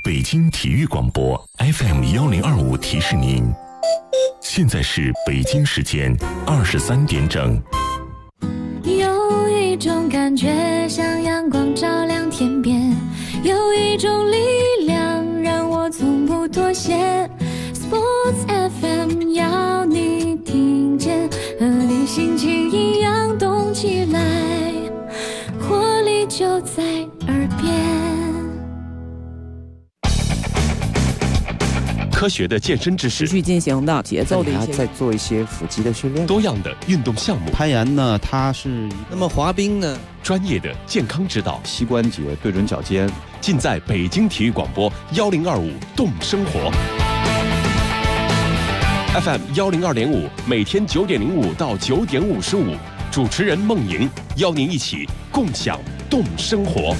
北京体育广播 FM1025提示您，现在是北京时间23点整。 有一种感觉像阳光照亮天边，有一种力量让我从不妥协。Sports FM 要你听见，和你心情一样动起来，活力就在耳边。 科学的健身知识， 持续进行的节奏的一些， 在做一些腹肌的训练， 多样的运动项目， 攀岩呢，它是那么滑冰呢， 专业的健康指导， 膝关节对准脚尖， 尽在北京体育广播1025动生活 FM 102.5，每天9点05到9点55，主持人孟莹邀您一起共享动生活。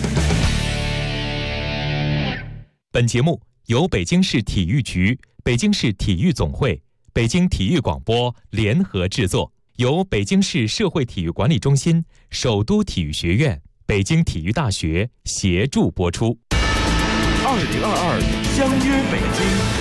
本节目由北京市体育局、北京市体育总会、北京体育广播联合制作，由北京市社会体育管理中心、首都体育学院、北京体育大学协助播出。 2022相约北京。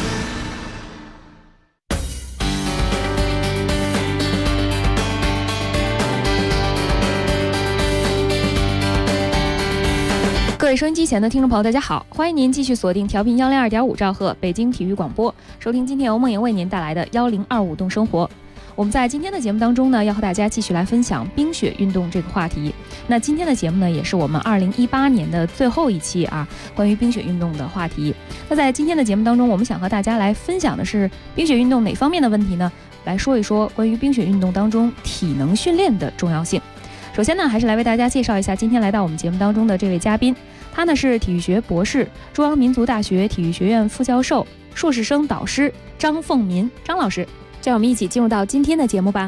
各位收音机前的听众朋友，大家好，欢迎您继续锁定调频102.5兆赫北京体育广播，收听今天由梦莹为您带来的1025动生活。我们在今天的节目当中呢，要和大家继续来分享冰雪运动这个话题。那今天的节目呢，也是我们2018年的最后一期啊，关于冰雪运动的话题。那在今天的节目当中，我们想和大家来分享的是冰雪运动哪方面的问题呢？来说一说关于冰雪运动当中体能训练的重要性。首先呢，还是来为大家介绍一下今天来到我们节目当中的这位嘉宾。他呢是体育学博士，中央民族大学体育学院副教授、硕士生导师张凤民张老师。这样我们一起进入到今天的节目吧。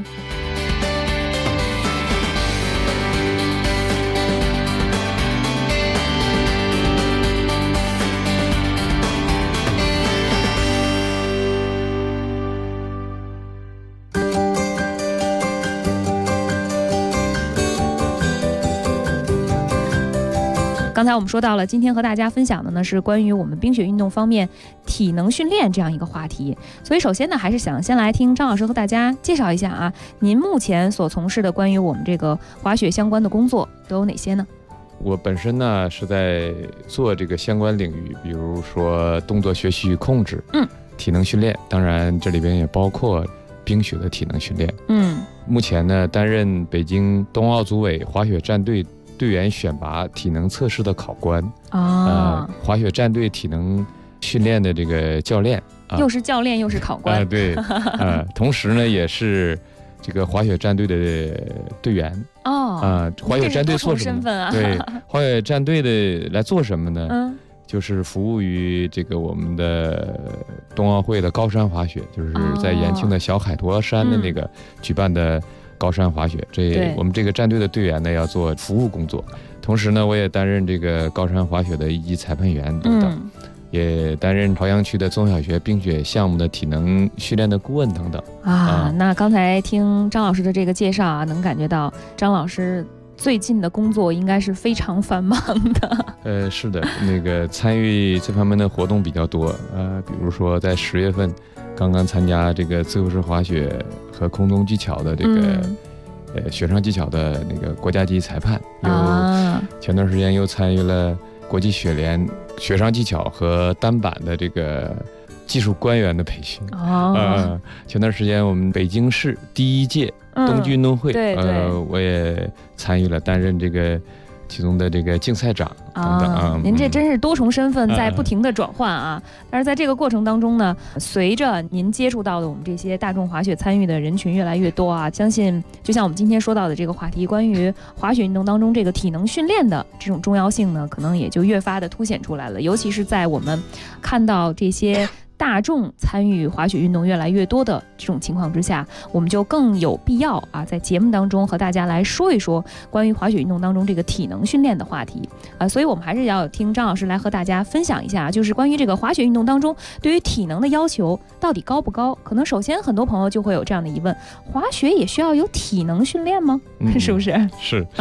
刚才我们说到了，今天和大家分享的呢是关于我们冰雪运动方面体能训练这样一个话题。所以首先呢，还是想先来听张老师和大家介绍一下啊，您目前所从事的关于我们这个滑雪相关的工作都有哪些呢？ 我本身呢是在做这个相关领域，比如说动作学习与控制，体能训练，当然这里边也包括冰雪的体能训练。目前呢担任北京冬奥组委滑雪战队队员选拔体能测试的考官，滑雪战队体能训练的这个教练， 又是教练又是考官， 对，同时呢也是这个滑雪战队的队员。滑雪战队做什么呢？对，滑雪战队的来做什么呢？就是服务于这个我们的冬奥会的高山滑雪，就是在延庆的小海坨山的那个举办的高山滑雪，我们这个战队的队员呢要做服务工作，同时呢我也担任这个高山滑雪的一级裁判员等等，也担任朝阳区的中小学冰雪项目的体能训练的顾问等等。 那刚才听张老师的这个介绍啊，能感觉到张老师最近的工作应该是非常繁忙的。 是的，那个参与这方面的活动比较多，比如说在10月份刚刚参加这个自由式滑雪和空中技巧的这个雪上技巧的那个国家级裁判，前段时间又参与了国际雪联雪上技巧和单板的这个技术官员的培训。前段时间我们北京市第1届冬季运动会，我也参与了，担任这个其中的这个竞赛长等等。 您这真是多重身份在不停的转换啊！但是在这个过程当中呢，随着您接触到的我们这些大众滑雪参与的人群越来越多啊，相信就像我们今天说到的这个话题，关于滑雪运动当中这个体能训练的这种重要性呢，可能也就越发的凸显出来了。尤其是在我们看到这些大众参与滑雪运动越来越多的这种情况之下，我们就更有必要啊，在节目当中和大家来说一说关于滑雪运动当中这个体能训练的话题所以我们还是要听张老师来和大家分享一下，就是关于这个滑雪运动当中对于体能的要求到底高不高？可能首先很多朋友就会有这样的疑问：滑雪也需要有体能训练吗？是不是？ 是。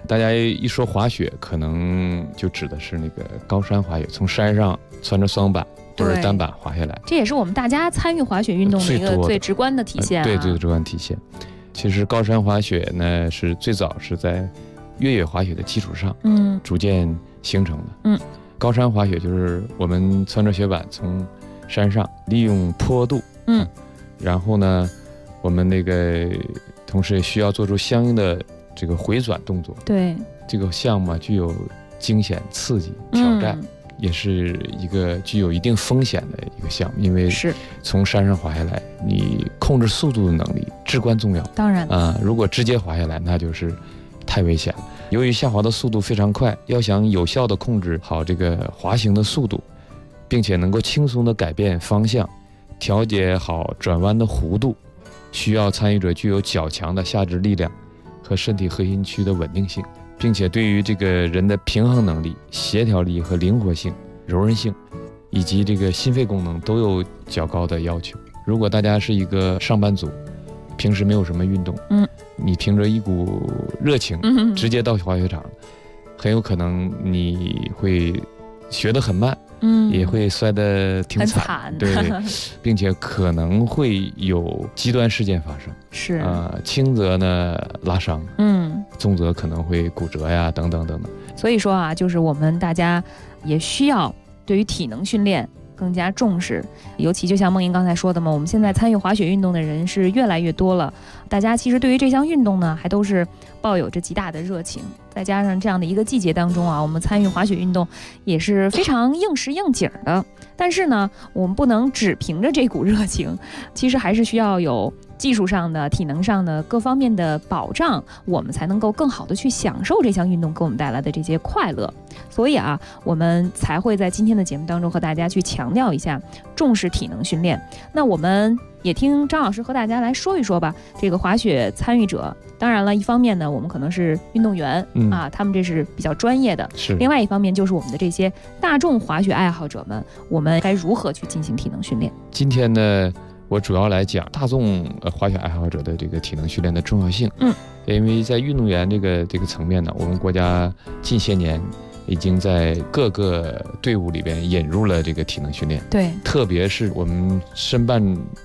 大家一说滑雪，可能就指的是那个高山滑雪，从山上穿着双板或者单板滑下来。 这也是我们大家参与滑雪运动的一个最直观的体现。 对，最直观体现。其实高山滑雪呢，是最早是在越野滑雪的基础上，逐渐形成的。高山滑雪就是我们穿着雪板从山上利用坡度，然后呢，我们那个同时也需要做出相应的这个回转动作。对，这个项目具有惊险、刺激、挑战，也是一个具有一定风险的一个项目，因为是从山上滑下来，你控制速度的能力至关重要。当然如果直接滑下来，那就是太危险了。由于下滑的速度非常快，要想有效地控制好这个滑行的速度，并且能够轻松地改变方向，调节好转弯的弧度，需要参与者具有较强的下肢力量和身体核心区的稳定性，并且对于这个人的平衡能力、协调力和灵活性、柔韧性以及这个心肺功能都有较高的要求。如果大家是一个上班族，平时没有什么运动，你凭着一股热情直接到滑雪场，很有可能你会学得很慢，也会摔得挺惨，对，并且可能会有极端事件发生，是轻则呢拉伤，重则可能会骨折呀，等等等等。所以说啊，就是我们大家也需要对于体能训练更加重视，尤其就像梦莹刚才说的嘛，我们现在参与滑雪运动的人是越来越多了，大家其实对于这项运动呢，还都是抱有着极大的热情。再加上这样的一个季节当中啊，我们参与滑雪运动也是非常应时应景的。但是呢，我们不能只凭着这股热情，其实还是需要有技术上的、体能上的各方面的保障，我们才能够更好的去享受这项运动给我们带来的这些快乐。所以啊，我们才会在今天的节目当中和大家去强调一下重视体能训练。那我们也听张老师和大家来说一说吧，这个滑雪参与者，当然了，一方面呢，我们可能是运动员他们这是比较专业的，是另外一方面就是我们的这些大众滑雪爱好者们，我们该如何去进行体能训练？今天呢，我主要来讲大众滑雪爱好者的这个体能训练的重要性。因为在运动员这个层面呢，我们国家近些年已经在各个队伍里边引入了这个体能训练。对，特别是我们申办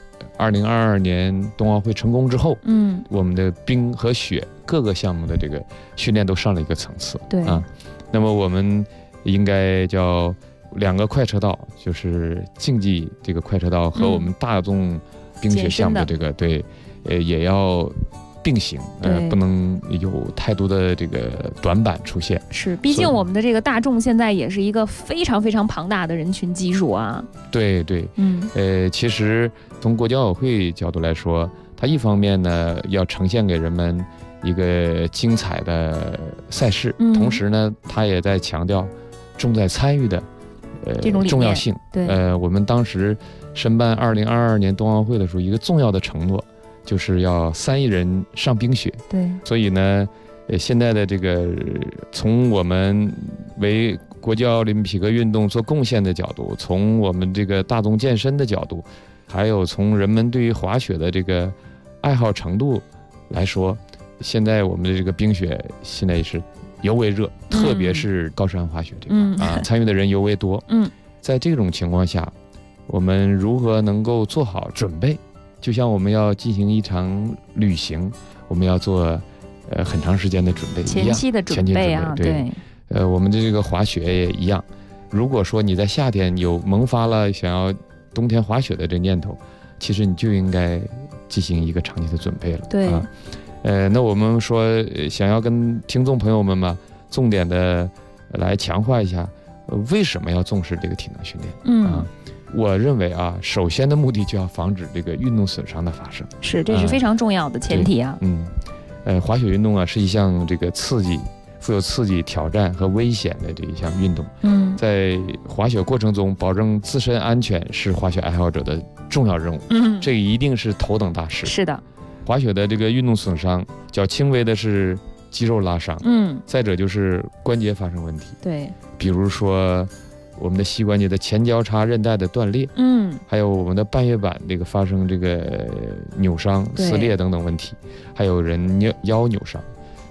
2022年冬奥会成功之后，我们的冰和雪各个项目的这个训练都上了一个层次。对那么我们应该叫2个快车道，就是竞技这个快车道和我们大众冰雪项目的这个也要并行，不能有太多的这个短板出现。是，毕竟我们的这个大众现在也是一个非常非常庞大的人群基数啊。对对，其实从国际奥委会角度来说，它一方面呢要呈现给人们一个精彩的赛事，同时呢，它也在强调重在参与的这种重要性。对，我们当时申办2022年冬奥会的时候，一个重要的承诺就是要3亿人上冰雪。对，所以呢，现在的这个从我们为国际奥林匹克运动做贡献的角度，从我们这个大众健身的角度，还有从人们对于滑雪的这个爱好程度来说，现在我们的这个冰雪现在也是尤为热，特别是高山滑雪这块参与的人尤为多。在这种情况下，我们如何能够做好准备？就像我们要进行一场旅行，我们要做很长时间的准备一样，前期的准备啊，对。我们的这个滑雪也一样。如果说你在夏天有萌发了想要冬天滑雪的这念头，其实你就应该进行一个长期的准备了。对。那我们说想要跟听众朋友们嘛，重点的来强化一下，为什么要重视这个体能训练？我认为啊，首先的目的就要防止这个运动损伤的发生。是，这是非常重要的前提啊。滑雪运动啊是一项这个富有刺激、挑战和危险的这一项运动。在滑雪过程中保证自身安全是滑雪爱好者的重要任务。这一定是头等大事。是的。滑雪的这个运动损伤，较轻微的是肌肉拉伤，再者就是关节发生问题。对，比如说我们的膝关节的前交叉韧带的断裂，还有我们的半月板这个发生这个扭伤、撕裂等等问题，还有人腰扭伤。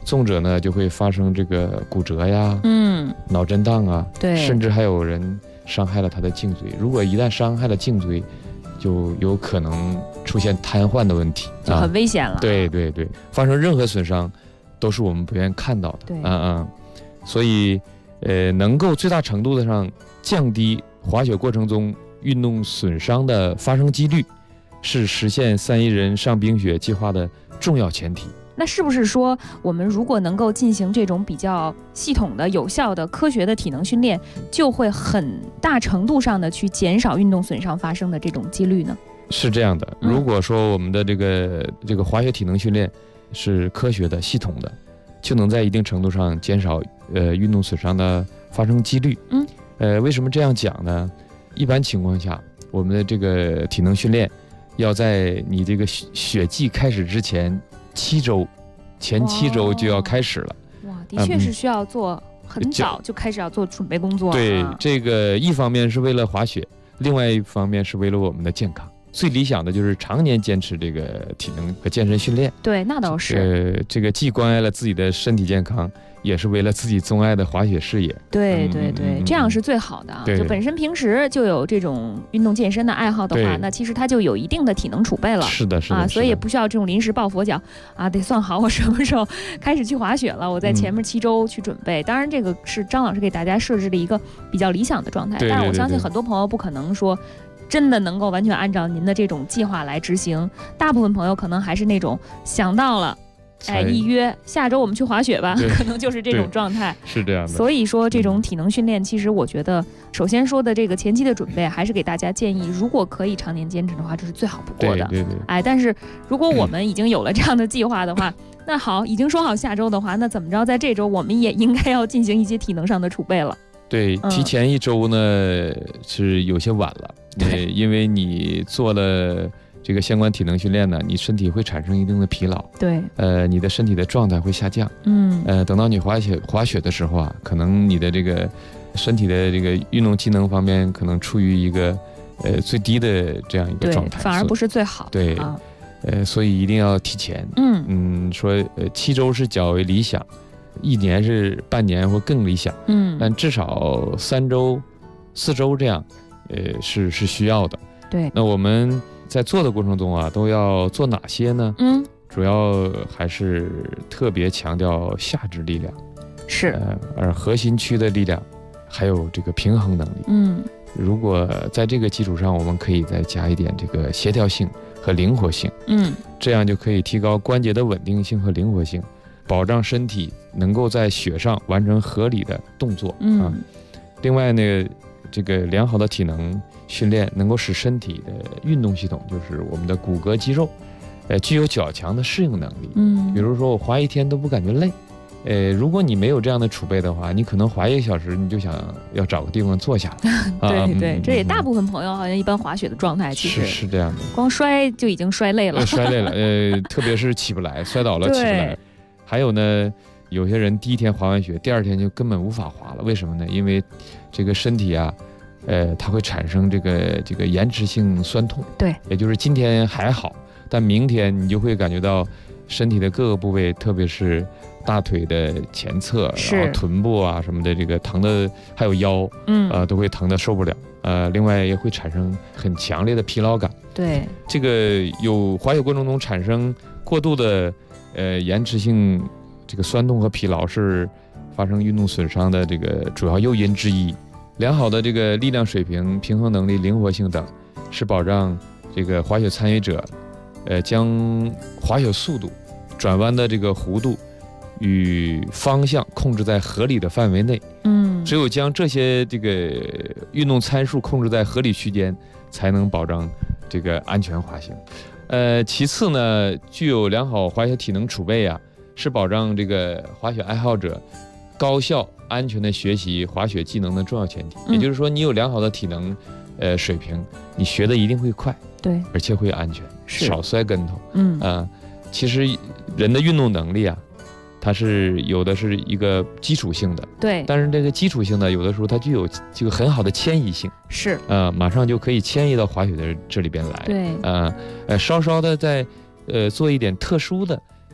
重者呢就会发生这个骨折呀，脑震荡啊， 对， 甚至还有人伤害了他的颈椎。如果一旦伤害了颈椎，就有可能出现瘫痪的问题， 就很危险了。 对对对，发生任何损伤都是我们不愿意看到的。 对， 所以能够最大程度的上降低滑雪过程中运动损伤的发生几率，是实现3亿人上冰雪计划的重要前提。 那是不是说，我们如果能够进行这种比较系统的、有效的、科学的体能训练，就会很大程度上的去减少运动损伤发生的这种几率呢？ 是这样的，如果说我们的这个滑雪体能训练是科学的、系统的，就能在一定程度上减少运动损伤的发生几率。为什么这样讲呢？一般情况下，我们的这个体能训练要在你这个雪季开始之前7周，前7周就要开始了。 哇，的确是需要做很早就开始要做准备工作。 对，这个一方面是为了滑雪，另外一方面是为了我们的健康。最理想的就是常年坚持这个体能和健身训练。 对，那倒是。 这个既关爱了自己的身体健康，也是为了自己钟爱的滑雪事业。 对对对，这样是最好的。就本身平时就有这种运动健身的爱好的话，那其实他就有一定的体能储备了。 是的，是的。 所以也不需要这种临时抱佛脚啊，得算好我什么时候开始去滑雪了，我在前面7周去准备。当然，这个是张老师给大家设置的一个比较理想的状态，但是我相信很多朋友不可能说真的能够完全按照您的这种计划来执行，大部分朋友可能还是那种想到了，一约下周我们去滑雪吧，可能就是这种状态。 是这样的。 所以说这种体能训练，其实我觉得首先说的这个前期的准备，还是给大家建议，如果可以常年坚持的话，这是最好不过的。 对。 但是如果我们已经有了这样的计划的话，那好，已经说好下周的话，那怎么着，在这周我们也应该要进行一些体能上的储备了。 对，提前1周呢是有些晚了，因为你做了这个相关体能训练呢，你身体会产生一定的疲劳， 对， 你的身体的状态会下降，等到你滑雪的时候啊，可能你的这个身体的这个运动机能方面可能处于一个最低的这样一个状态， 反而不是最好。 对，所以一定要提前，说7周是较为理想。1年是半年或更理想，但至少3周、4周这样，是需要的。 对， 那我们在做的过程中啊，都要做哪些呢？主要还是特别强调下肢力量， 是， 而核心区的力量，还有这个平衡能力。如果在这个基础上，我们可以再加一点这个协调性和灵活性，这样就可以提高关节的稳定性和灵活性。保障身体能够在雪上完成合理的动作另外呢，这个良好的体能训练能够使身体的运动系统，就是我们的骨骼肌肉，具有较强的适应能力。比如说我滑1天都不感觉累，如果你没有这样的储备的话，你可能滑1个小时，你就想要找个地方坐下来。对，这也大部分朋友好像一般滑雪的状态，其实是这样的， 光摔就已经摔累了， 特别是起不来，摔倒了起不来。还有呢，有些人第1天滑完雪，第2天就根本无法滑了。为什么呢？因为这个身体啊，它会产生这个延迟性酸痛。 对， 也就是今天还好，但明天你就会感觉到身体的各个部位，特别是大腿的前侧，然后臀部啊什么的，这个疼的，还有腰，都会疼得受不了。另外也会产生很强烈的疲劳感。 对， 这个有滑雪过程中产生过度的延迟性这个酸痛和疲劳，是发生运动损伤的这个主要诱因之一。良好的这个力量水平、平衡能力、灵活性等，是保障这个滑雪参与者将滑雪速度、转弯的这个弧度与方向控制在合理的范围内。只有将这些这个运动参数控制在合理区间，才能保障这个安全滑行。其次呢，具有良好滑雪体能储备啊，是保障这个滑雪爱好者高效安全的学习滑雪技能的重要前提。也就是说，你有良好的体能水平，你学的一定会快， 对， 而且会安全，少摔跟头。其实人的运动能力啊，它是有的是一个基础性的， 对， 但是这个基础性的有的时候它具有这个很好的迁移性， 是， 马上就可以迁移到滑雪的这里边来， 对， 稍稍的再做一点特殊的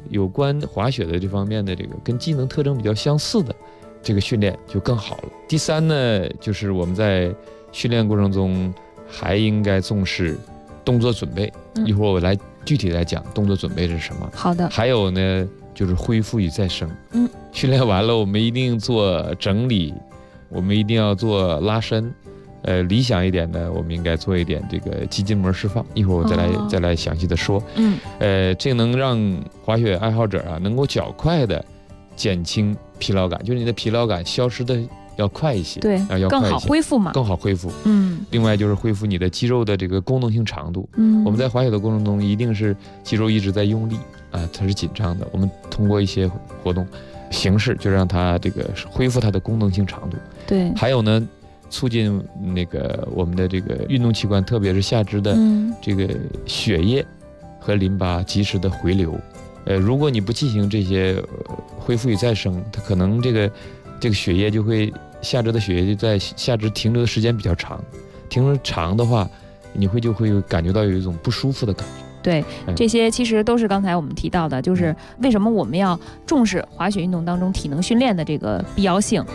有关滑雪的这方面的这个跟机能特征比较相似的这个训练就更好了。第三呢，就是我们在训练过程中还应该重视动作准备。一会儿我来具体来讲动作准备是什么。 好的。 还有呢，就是恢复与再生。训练完了，我们一定做整理，我们一定要做拉伸。理想一点的，我们应该做一点这个肌筋膜释放。一会儿我再来详细的说。这能让滑雪爱好者啊能够较快的减轻疲劳感，就是你的疲劳感消失的要快一些， 对，要更好恢复嘛， 更好恢复。另外就是恢复你的肌肉的这个功能性长度。我们在滑雪的过程中，一定是肌肉一直在用力啊，它是紧张的。我们通过一些活动形式，就让它这个恢复它的功能性长度。 对， 还有呢，促进那个我们的这个运动器官，特别是下肢的这个血液和淋巴及时的回流。如果你不进行这些恢复与再生，它可能这个血液就会下肢的血液就在下肢停留的时间比较长，停留长的话，你就会感觉到有一种不舒服的感觉。 对，这些其实都是刚才我们提到的，就是为什么我们要重视滑雪运动当中体能训练的这个必要性。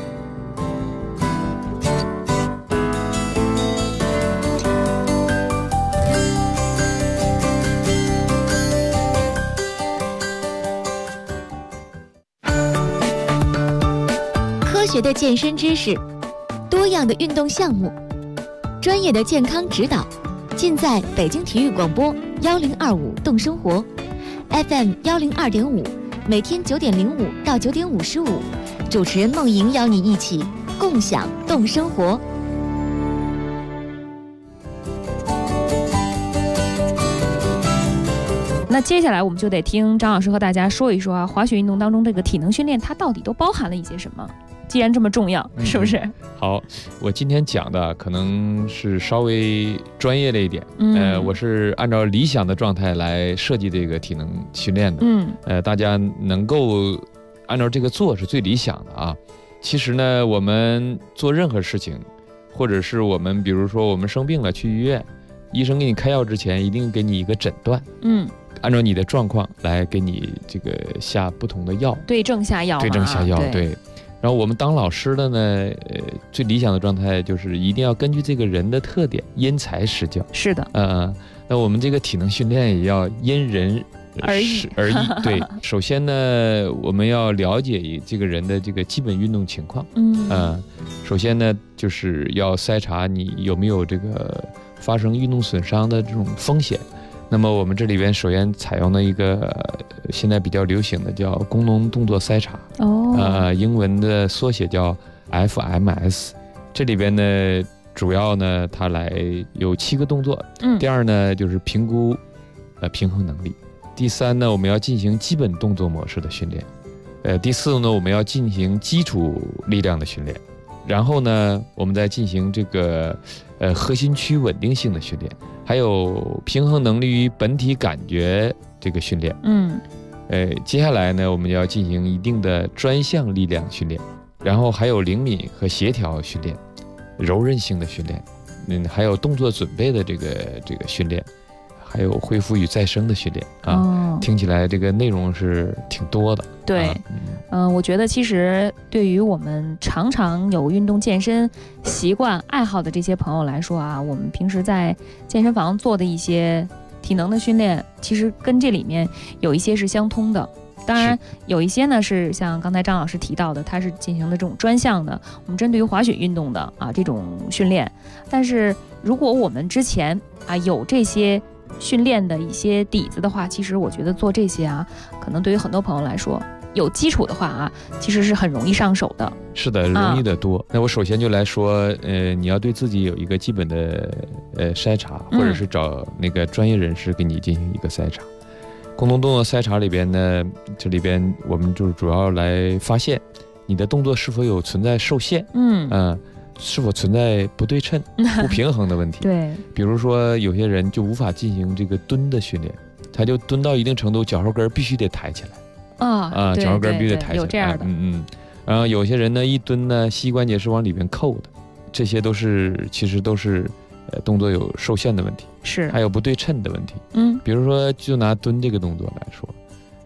科学的健身知识，多样的运动项目，专业的健康指导，尽在北京体育广播1025动生活 FM 102.5，每天9点05到9点55，主持人梦莹邀你一起共享动生活。 那接下来我们就得听张老师和大家说一说啊，滑雪运动当中这个体能训练它到底都包含了一些什么？既然这么重要，是不是？ 好，我今天讲的可能是稍微专业了一点。我是按照理想的状态来设计这个体能训练的。大家能够按照这个做是最理想的啊。其实呢，我们做任何事情，或者是我们比如说我们生病了去医院，医生给你开药之前一定给你一个诊断。按照你的状况来给你这个下不同的药， 对症下药。 对。然后我们当老师的呢，最理想的状态就是一定要根据这个人的特点因材施教。 是的。 那我们这个体能训练也要因人而异。对，首先呢，我们要了解这个人的这个基本运动情况。首先呢，就是要筛查你有没有这个发生运动损伤的这种风险。那么我们这里边首先采用了一个现在比较流行的叫功能动作筛查。英文的缩写叫 FMS。这里边呢，主要呢它来有7个动作。第二呢就是评估平衡能力。第三呢，我们要进行基本动作模式的训练。第四呢，我们要进行基础力量的训练。然后呢，我们再进行这个核心区稳定性的训练，还有平衡能力与本体感觉这个训练。接下来呢，我们要进行一定的专项力量训练，然后还有灵敏和协调训练，柔韧性的训练，还有动作准备的这个训练，还有恢复与再生的训练啊。听起来这个内容是挺多的。 对。我觉得其实对于我们常常有运动健身习惯爱好的这些朋友来说啊，我们平时在健身房做的一些体能的训练，其实跟这里面有一些是相通的。当然有一些呢是像刚才张老师提到的，它是进行的这种专项的，我们针对于滑雪运动的这种训练。但是如果我们之前有这些训练的一些底子的话，其实我觉得做这些可能对于很多朋友来说有基础的话其实是很容易上手的。 是的，容易得多。那我首先就来说，你要对自己有一个基本的筛查，或者是找那个专业人士给你进行一个筛查。功能动作筛查里边呢，这里边我们就是主要来发现你的动作是否有存在受限，是否存在不对称、不平衡的问题。 对， 比如说有些人就无法进行这个蹲的训练，他就蹲到一定程度，脚后跟必须得抬起来。脚后跟必须得抬起来。 有这样的。 然后有些人呢，一蹲呢，膝关节是往里边扣的，这些其实都是动作有受限的问题， 是还有不对称的问题。比如说就拿蹲这个动作来说，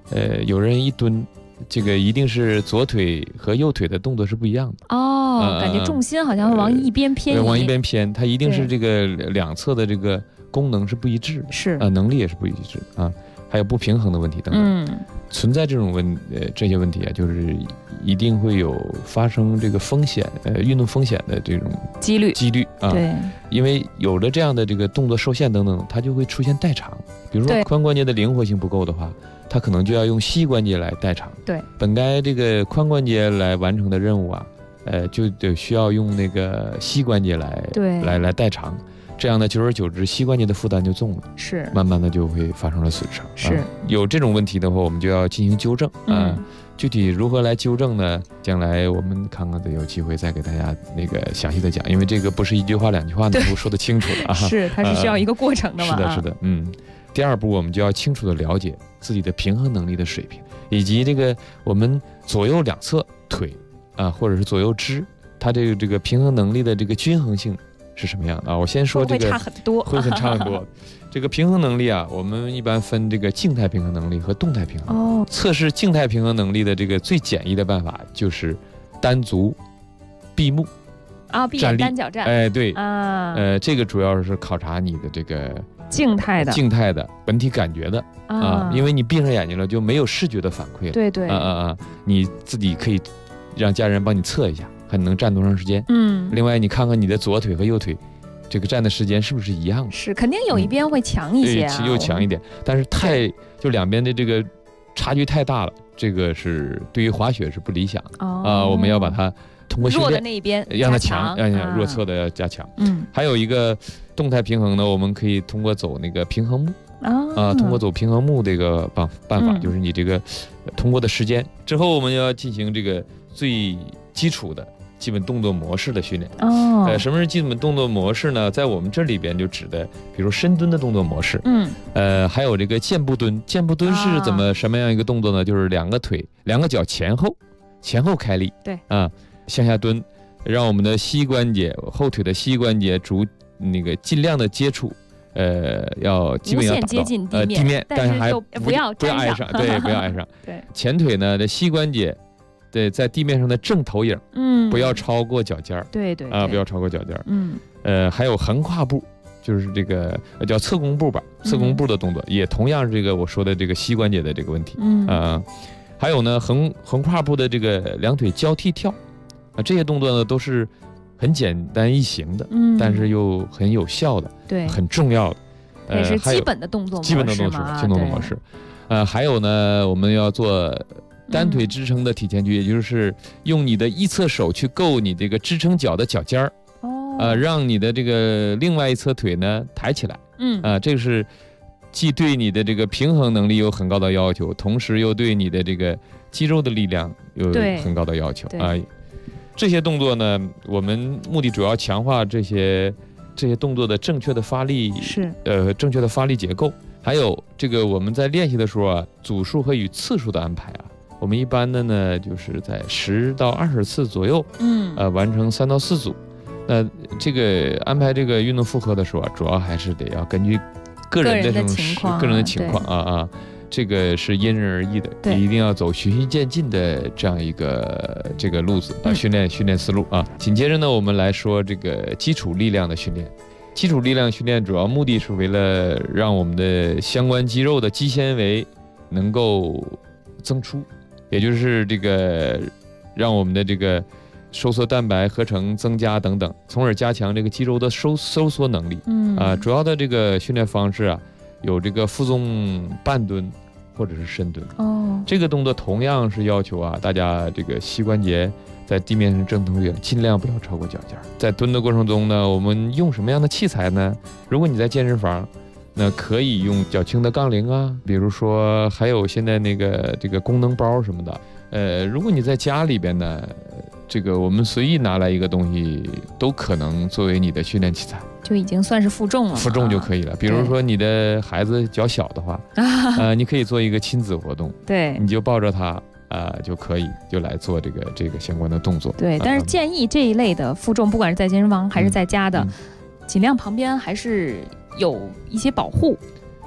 有人一蹲，这个一定是左腿和右腿的动作是不一样的感觉重心好像会往一边偏移， 往一边偏，它一定是这个两侧的这个功能是不一致的， 是能力也是不一致啊，还有不平衡的问题等等，存在这种这些问题啊，就是一定会有发生这个风险，运动风险的这种几率啊， 对， 因为有了这样的这个动作受限等等，它就会出现代偿，比如说髋关节的灵活性不够的话，它可能就要用膝关节来代偿， 对， 本该这个髋关节来完成的任务啊，就得需要用那个膝关节来代偿。这样呢，久而久之，膝关节的负担就重了， 是， 慢慢的就会发生了损伤。 是， 有这种问题的话，我们就要进行纠正啊。具体如何来纠正呢？将来我们看看有机会再给大家那个详细的讲，因为这个不是一句话两句话能够说得清楚的啊。 是，它是需要一个过程的嘛。 是的，第二步，我们就要清楚的了解自己的平衡能力的水平，以及这个我们左右两侧腿啊，或者是左右肢，它这个平衡能力的这个均衡性是什么样的啊？我先说这个会差很多， 会差很多。这个平衡能力啊，我们一般分这个静态平衡能力和动态平衡。测试静态平衡能力的这个最简易的办法就是单足闭目闭眼单脚站。 对啊，这个主要是考察你的这个静态的本体感觉的啊，因为你闭上眼睛了就没有视觉的反馈了。 对你自己可以让家人帮你测一下，看你能站多长时间。另外你看看你的左腿和右腿这个站的时间是不是一样的？ 是，肯定有一边会强一些啊， 又强一点，但是就两边的这个差距太大了，这个是对于滑雪是不理想的我们要把它通过训练弱的那一边让它强，让弱侧的要加强。还有一个动态平衡呢，我们可以通过走那个平衡木通过走平衡木这个办法，就是你这个通过的时间之后，我们要进行这个最基础的基本动作模式的训练。什么是基本动作模式呢？在我们这里边就指的，比如深蹲的动作模式。还有这个箭步蹲。箭步蹲是什么样一个动作呢？就是两个脚前后开力， 对向下蹲，让我们的膝关节后腿的膝关节尽量的接触。要基本要接近地面，但是还不要挨上，对，不要挨上。 对， 前腿呢的膝关节，对，在地面上的正投影，不要超过脚尖儿。 对不要超过脚尖儿。还有横跨步，就是这个叫侧弓步吧，侧弓步的动作，也同样是这个我说的这个膝关节的这个问题。还有呢横跨步的这个两腿交替跳，这些动作呢都是很简单易行的，但是又很有效的， 对， 很重要的， 也是基本的动作模式。 基本的动作模式。还有呢，我们要做单腿支撑的体前屈，也就是用你的一侧手去够你这个支撑脚的脚尖儿，让你的这个另外一侧腿呢抬起来。这个是既对你的这个平衡能力有很高的要求，同时又对你的这个肌肉的力量有很高的要求啊。这些动作呢，我们目的主要强化这些动作的正确的发力，正确的发力结构。还有这个我们在练习的时候啊，组数和与次数的安排啊，我们一般的呢就是在10到20次左右，完成3到4组。那这个安排这个运动负荷的时候啊，主要还是得要根据个人的情况啊。这个是因人而异的，也一定要走循序渐进的这样一个这个路子训练思路啊。紧接着呢，我们来说这个基础力量的训练。基础力量训练主要目的是为了让我们的相关肌肉的肌纤维能够增出，也就是这个让我们的这个收缩蛋白合成增加等等，从而加强这个肌肉的收缩能力。主要的这个训练方式啊，有这个负重半蹲或者是深蹲。这个动作同样是要求啊，大家这个膝关节在地面上正投影，尽量不要超过脚尖。在蹲的过程中呢，我们用什么样的器材呢？如果你在健身房，那可以用较轻的杠铃啊，比如说还有现在这个功能包什么的。如果你在家里边呢，这个我们随意拿来一个东西都可能作为你的训练器材， 就已经算是负重了， 负重就可以了。比如说你的孩子较小的话，你可以做一个亲子活动， 对， 你就抱着他就可以就来做这个相关的动作。 对，但是建议这一类的负重，不管是在健身房还是在家的，尽量旁边还是有一些保护。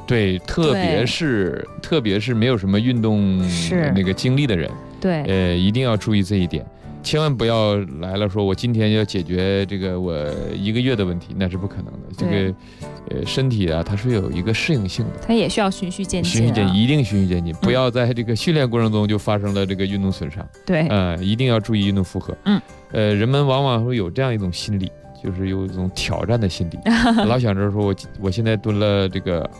对，特别是没有什么运动那个经历的人， 对， 一定要注意这一点。千万不要来了说我今天要解决这个我1个月的问题，那是不可能的。这个身体啊，它是有一个适应性的， 它也需要循序渐进， 一定循序渐进，不要在这个训练过程中就发生了这个运动损伤。 对， 一定要注意运动负荷。人们往往会有这样一种心理，就是有一种挑战的心理，老想着说我现在蹲了这个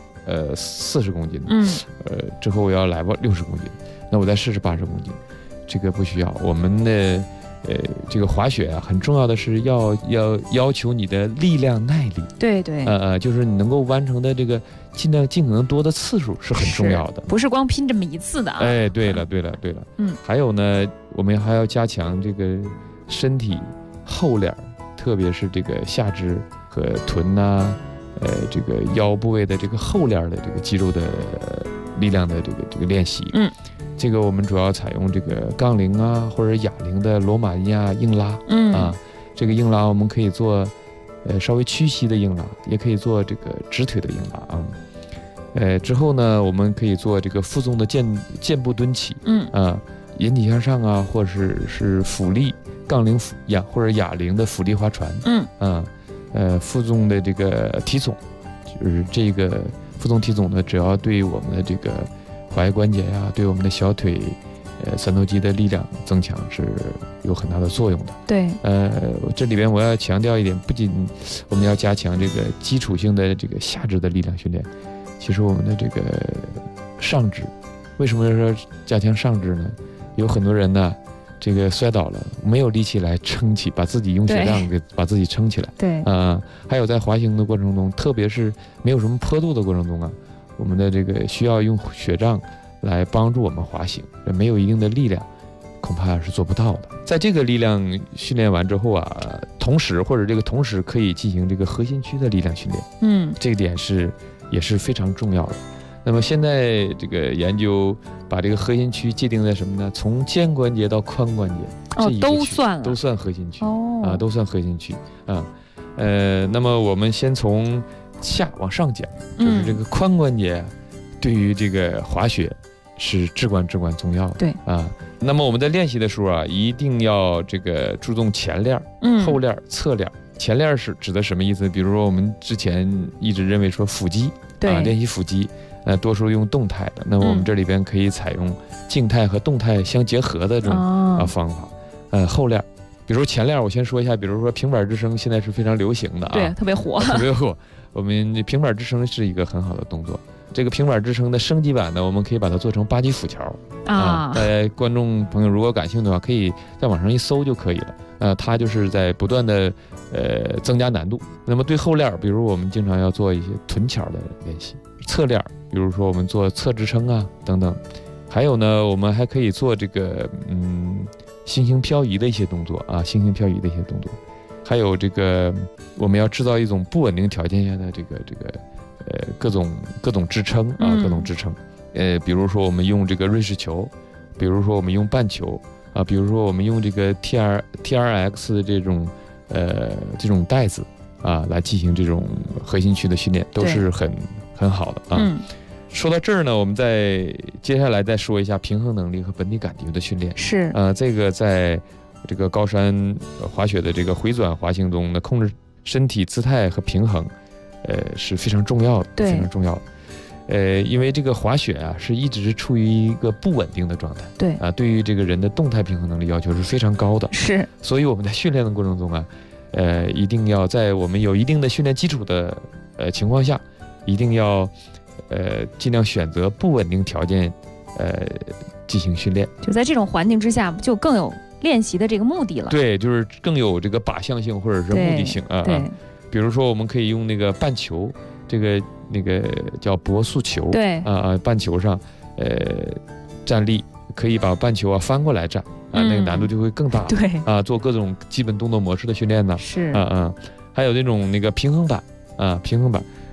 40公斤，之后我要来吧60公斤，那我再试试80公斤。这个不需要，我们的这个滑雪啊，很重要的是要求你的力量耐力。 对对， 就是你能够完成的这个尽可能多的次数是很重要的， 不是光拼这么一次的啊。 对了。还有呢，我们还要加强这个身体后脸，特别是这个下肢和臀呐，这个腰部位的这个后脸的这个肌肉的力量的这个练习。这个我们主要采用这个杠铃啊，或者哑铃的罗马尼亚硬拉。这个硬拉我们可以做稍微屈膝的硬拉，也可以做这个直腿的硬拉啊。之后呢，我们可以做这个负重的箭步蹲起。引体向上啊，或者是俯立杠铃或者哑铃的俯立划船。负重的这个体总，就是这个负重体总呢，只要对我们的这个踝关节呀，对我们的小腿、三头肌的力量增强是有很大的作用的。 对， 这里边我要强调一点，不仅我们要加强这个基础性的这个下肢的力量训练，其实我们的这个上肢，为什么说加强上肢呢？有很多人呢，这个摔倒了，没有力气来撑起，把自己用血杖给把自己撑起来。 对， 还有在滑行的过程中，特别是没有什么坡度的过程中啊，我们的这个需要用血杖来帮助我们滑行，没有一定的力量，恐怕是做不到的。在这个力量训练完之后啊，同时可以进行这个核心区的力量训练。这一点也是非常重要的。那么现在这个研究把这个核心区界定在什么呢？从肩关节到髋关节， 都算核心区。都算核心区啊。那么我们先从下往上讲，就是这个髋关节对于这个滑雪是至关重要的。 对啊，那么我们在练习的时候啊，一定要这个注重前链、后链、侧链。前链是指的什么意思？比如说我们之前一直认为说腹肌，练习腹肌，多数用动态的。那么我们这里边可以采用静态和动态相结合的这种方法。后链，比如说前链，我先说一下，比如说平板支撑现在是非常流行的啊， 对，特别火。 我们平板支撑是一个很好的动作。这个平板支撑的升级版呢，我们可以把它做成8级俯桥啊。观众朋友如果感兴趣的话，可以在网上一搜就可以了。它就是在不断的增加难度。那么对后链，比如我们经常要做一些臀桥的练习；侧链，比如说我们做侧支撑啊等等。还有呢，我们还可以做这个星星漂移的一些动作啊，还有这个我们要制造一种不稳定条件下的这个各种支撑啊，各种支撑。比如说我们用这个瑞士球，比如说我们用半球啊，比如说我们用这个 TRX 的这种带子啊，来进行这种核心区的训练，都是很好的啊。说到这儿呢，我们接下来再说一下平衡能力和本体感觉的训练。 是这个在这个高山滑雪的这个回转滑行中呢，控制身体姿态和平衡，是非常重要的，非常重要的。因为这个滑雪啊，是一直处于一个不稳定的状态。 对啊，对于这个人的动态平衡能力要求是非常高的。 是， 所以我们在训练的过程中啊，一定要在我们有一定的训练基础的情况下，一定要尽量选择不稳定条件进行训练。 就在这种环境之下，就更有练习的这个目的了。 对，就是更有这个靶向性或者是目的性啊。 对， 比如说我们可以用那个半球，那个叫搏速球。 对半球上站立，可以把半球翻过来站啊，那个难度就会更大。 对啊，做各种基本动作模式的训练呢。 是还有那种那个平衡板啊，平衡板。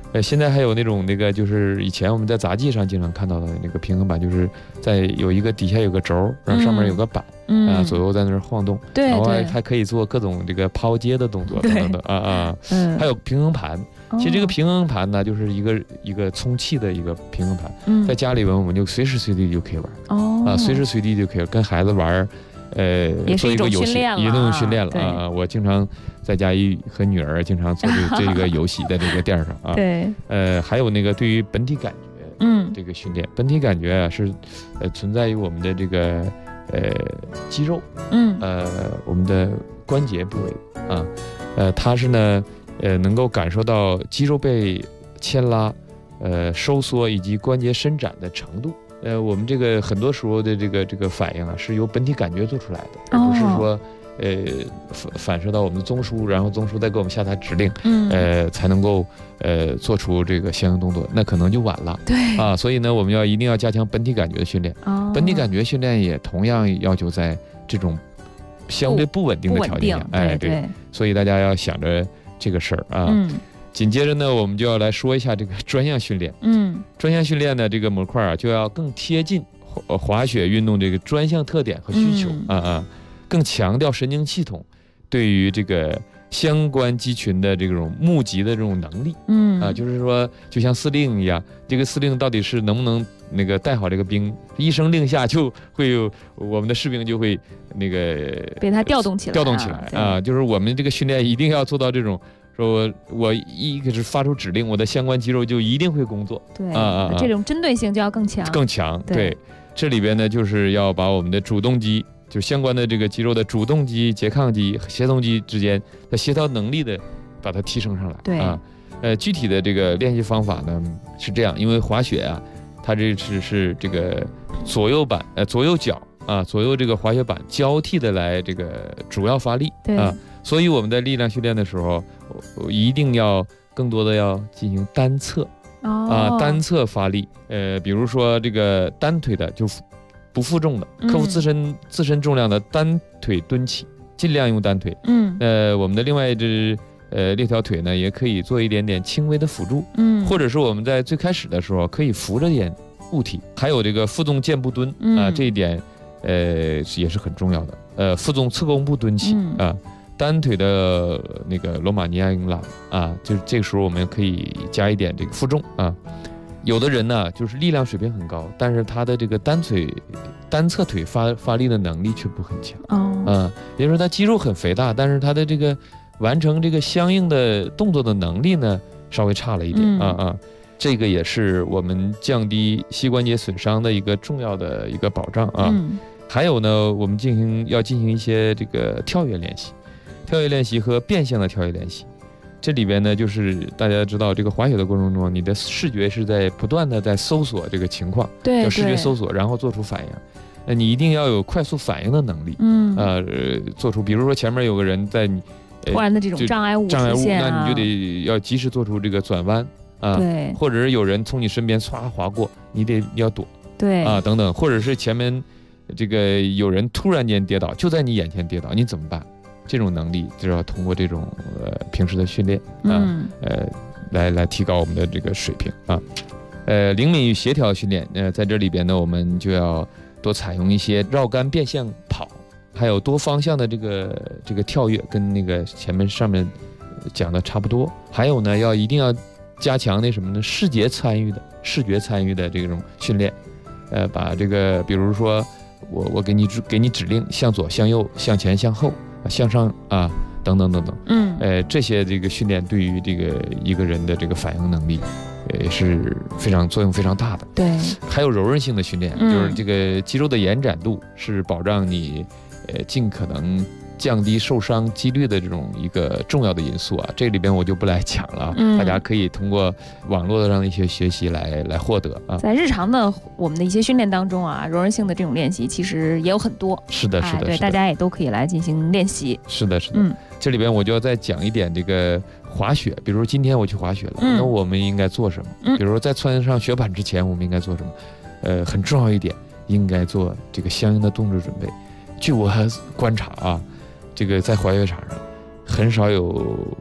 现在还有那种就是以前我们在杂技上经常看到的那个平衡板，就是在有一个底下有个轴，然后上面有个板，左右在那儿晃动， 对， 然后还可以做各种这个抛接的动作等等还有平衡盘。其实这个平衡盘呢，就是一个充气的一个平衡盘，在家里边我们就随时随地就可以玩，随时随地就可以跟孩子玩。做一个游戏，也能训练了啊！我经常在家和女儿经常做这个游戏在这个垫上啊。 对， 还有对于本体感觉，这个训练，本体感觉啊是存在于我们的这个肌肉，我们的关节部位啊，它是呢能够感受到肌肉被牵拉、收缩以及关节伸展的程度。我们这个很多时候的这个反应啊，是由本体感觉做出来的，而不是说反射到我们的中枢，然后中枢再给我们下达指令，才能够做出这个相应动作，那可能就晚了。 对啊， 所以呢，我们一定要加强本体感觉的训练。本体感觉训练也同样要求在这种相对不稳定的条件下，对，所以大家要想着这个事儿啊。紧接着呢，我们就要来说一下这个专项训练。专项训练的这个模块啊，就要更贴近滑雪运动这个专项特点和需求更强调神经系统对于这个相关肌群的这种募集的这种能力。就是说，就像司令一样，这个司令到底是能不能带好这个兵？一声令下，就会有我们的士兵就会被他调动起来啊！就是我们这个训练一定要做到这种。说我一个是发出指令，我的相关肌肉就一定会工作。 对这种针对性就要更强。 对，这里边呢就是要把我们的主动肌，就相关的这个肌肉的主动肌、拮抗肌和协同肌之间的协调能力的，把它提升上来。 对具体的这个练习方法呢是这样，因为滑雪啊，它这是这个左右脚左右这个滑雪板交替的来这个主要发力所以我们在力量训练的时候，一定要更多的要进行单侧单侧发力。比如说这个单腿的就不负重的，克服自身重量的单腿蹲起，尽量用单腿。我们的另外一只另一条腿呢，也可以做一点点轻微的辅助。或者是我们在最开始的时候可以扶着点物体，还有这个负重箭步蹲这一点也是很重要的。负重侧弓步蹲起单腿的那个罗马尼亚英朗就是这个时候我们可以加一点这个负重有的人呢，就是力量水平很高，但是他的这个单侧腿发力的能力却不很强也就是说他肌肉很肥大，但是他的这个完成这个相应的动作的能力呢稍微差了一点这个也是我们降低膝关节损伤的一个重要的一个保障还有呢，我们要进行一些这个跳跃练习和变相的跳跃练习。这里边呢，就是大家知道，这个滑雪的过程中，你的视觉是在不断的在搜索这个情况，叫视觉搜索，然后做出反应。那你一定要有快速反应的能力，做出，比如说前面有个人在你突然的这种障碍物，那你就得要及时做出这个转弯对， 或者是有人从你身边唰划过，你要躲， 对等等，或者是前面这个有人突然间跌倒，就在你眼前跌倒，你怎么办？这种能力就要通过这种平时的训练来提高我们的这个水平灵敏与协调训练在这里边呢，我们就要多采用一些绕杆变向跑，还有多方向的这个跳跃，跟那个上面讲的差不多。还有呢，一定要加强那什么呢？视觉参与的这种训练，把这个比如说我给你指令，向左、向右、向前、向后、向上等等等等，这些这个训练对于这个一个人的这个反应能力，也是作用非常大的。 对， 还有柔韧性的训练，就是这个肌肉的延展度是保障你尽可能降低受伤几率的这种一个重要的因素这里边我就不来讲了大家可以通过网络上的一些学习来获得在日常的我们的一些训练当中柔韧性的这种练习其实也有很多。 是的， 对，大家也都可以来进行练习。 是的，这里边我就要再讲一点这个滑雪，比如说今天我去滑雪了，那我们应该做什么？比如说在穿上雪板之前，我们应该做什么？很重要一点，应该做这个相应的动作准备。据我观察这个在滑雪场上很少有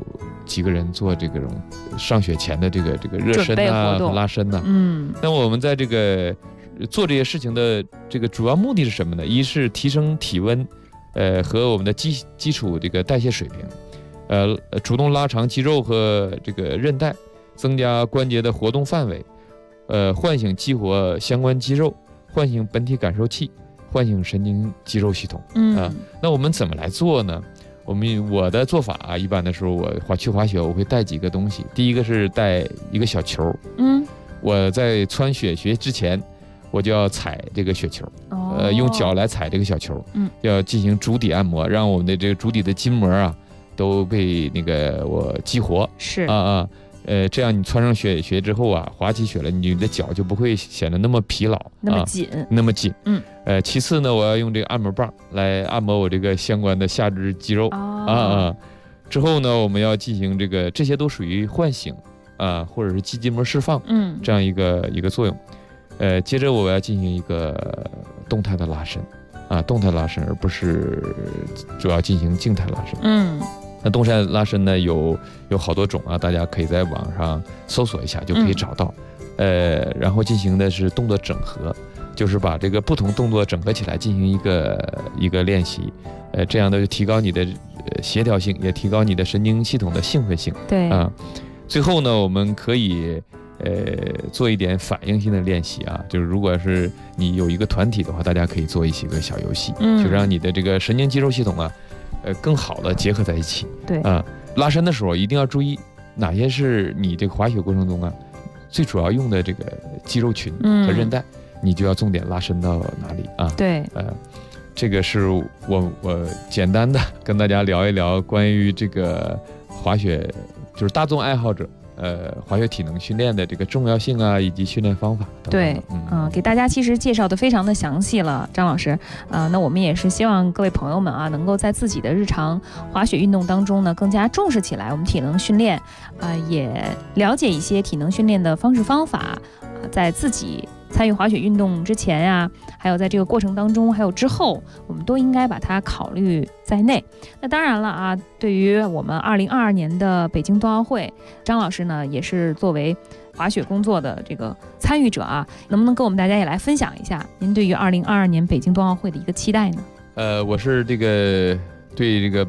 几个人做这种上雪前的这个热身啊、拉伸呐。那我们在这个做这些事情的这个主要目的是什么呢？一是提升体温，和我们的基础这个代谢水平，主动拉长肌肉和这个韧带，增加关节的活动范围，唤醒激活相关肌肉，唤醒本体感受器，唤醒神经肌肉系统。那我们怎么来做呢？我的做法啊，一般的时候我去滑雪，我会带几个东西。第一个是带一个小球，我在穿雪鞋之前，我就要踩这个雪球，用脚来踩这个小球，要进行足底按摩，让我们的这个足底的筋膜啊都被我激活。是这样你穿上雪鞋之后啊，滑起雪来，你的脚就不会显得那么疲劳，那么紧。其次呢，我要用这个按摩棒来按摩我这个相关的下肢肌肉。之后呢，我们要进行这些都属于唤醒或者是肌筋膜释放，这样一个作用。接着我要进行一个动态的拉伸，动态拉伸，而不是主要进行静态拉伸。那动态拉伸呢有好多种啊，大家可以在网上搜索一下就可以找到。然后进行的是动作整合，就是把这个不同动作整合起来进行一个练习。这样的就提高你的协调性，也提高你的神经系统的兴奋性。对最后呢，我们可以做一点反应性的练习啊，就是如果是你有一个团体的话，大家可以做一些个小游戏，就让你的这个神经肌肉系统啊更好的结合在一起。对拉伸的时候一定要注意哪些是你这个滑雪过程中啊最主要用的这个肌肉群和韧带，你就要重点拉伸到哪里啊？对，这个是我简单的跟大家聊一聊关于这个滑雪，就是大众爱好者滑雪体能训练的这个重要性啊，以及训练方法等等。对，给大家其实介绍的非常的详细了，张老师。那我们也是希望各位朋友们啊，能够在自己的日常滑雪运动当中呢，更加重视起来我们体能训练，也了解一些体能训练的方式方法，在自己参与滑雪运动之前呀，还有在这个过程当中，还有之后，我们都应该把它考虑在内。那当然了啊，对于我们2022年的北京冬奥会，张老师呢也是作为滑雪工作的这个参与者啊，能不能跟我们大家也来分享一下您对于2022年北京冬奥会的一个期待呢？我是对这个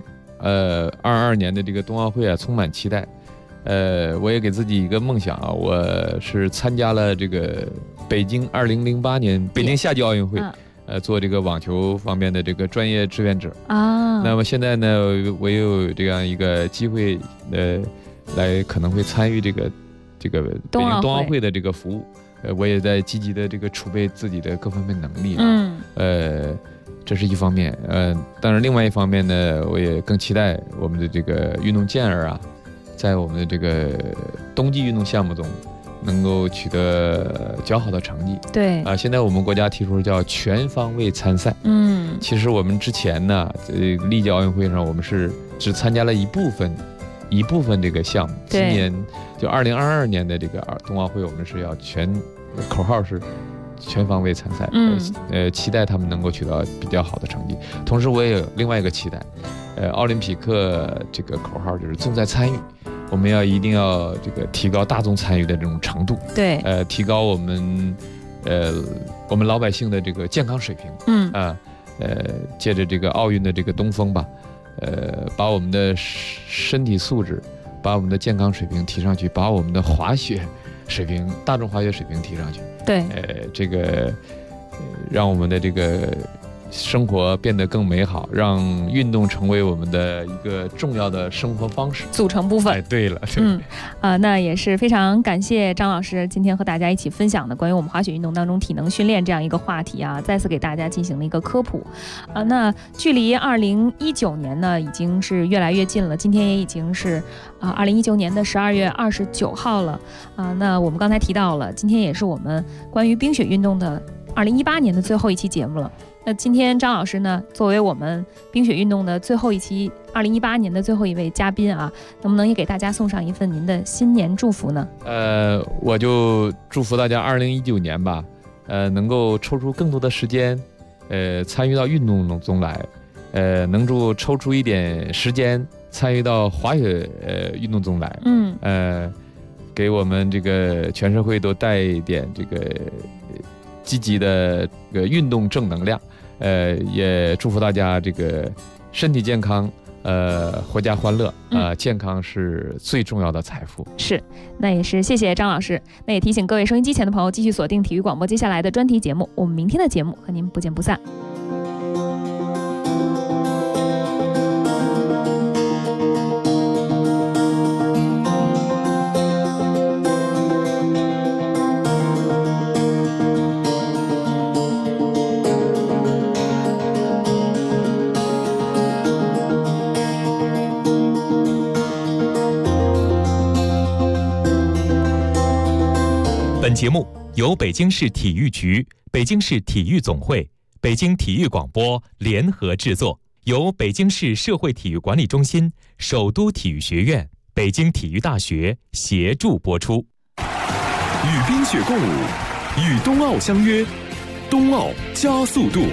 22年的这个冬奥会啊充满期待。我也给自己一个梦想啊，我是参加了这个北京2008年北京夏季奥运会，做这个网球方面的这个专业志愿者啊。那么现在呢，我也有这样一个机会，来可能会参与这个北京冬奥会的这个服务。我也在积极的这个储备自己的各方面能力啊。这是一方面，当然另外一方面呢，我也更期待我们的这个运动健儿啊，在我们的这个冬季运动项目中，能够取得较好的成绩。对现在我们国家提出叫全方位参赛。其实我们之前呢，历届奥运会上我们是只参加了一部分这个项目。今年就2022年的这个冬奥会，我们是要口号是全方位参赛。期待他们能够取得比较好的成绩。同时我也有另外一个期待，奥林匹克这个口号就是重在参与。我们一定要这个提高大众参与的这种程度，对，提高我们老百姓的这个健康水平，借着这个奥运的这个东风吧，把我们的身体素质，把我们的健康水平提上去，把我们的滑雪水平，大众滑雪水平提上去，对，这个让我们的这个生活变得更美好，让运动成为我们的一个重要的生活方式组成部分。对了，那也是非常感谢张老师今天和大家一起分享的关于我们滑雪运动当中体能训练这样一个话题啊，再次给大家进行了一个科普。那距离2019年呢已经是越来越近了，今天也已经是2019年的12月29号了。那我们刚才提到了，今天也是我们关于冰雪运动的2018年的最后一期节目了。那今天张老师呢，作为我们冰雪运动的最后一期2018年的最后一位嘉宾啊，能不能也给大家送上一份您的新年祝福呢？我就祝福大家2019年吧，能够抽出更多的时间，参与到运动中来，能够抽出一点时间参与到滑雪运动中来，给我们这个全社会都带一点这个积极的这个运动正能量，也祝福大家这个身体健康，阖家欢乐，健康是最重要的财富。 是，那也是谢谢张老师。那也提醒各位收音机前的朋友继续锁定体育广播接下来的专题节目，我们明天的节目和您不见不散。 本节目由北京市体育局、北京市体育总会、北京体育广播联合制作，由北京市社会体育管理中心、首都体育学院、北京体育大学协助播出。 与冰雪共舞，与冬奥相约，冬奥加速度。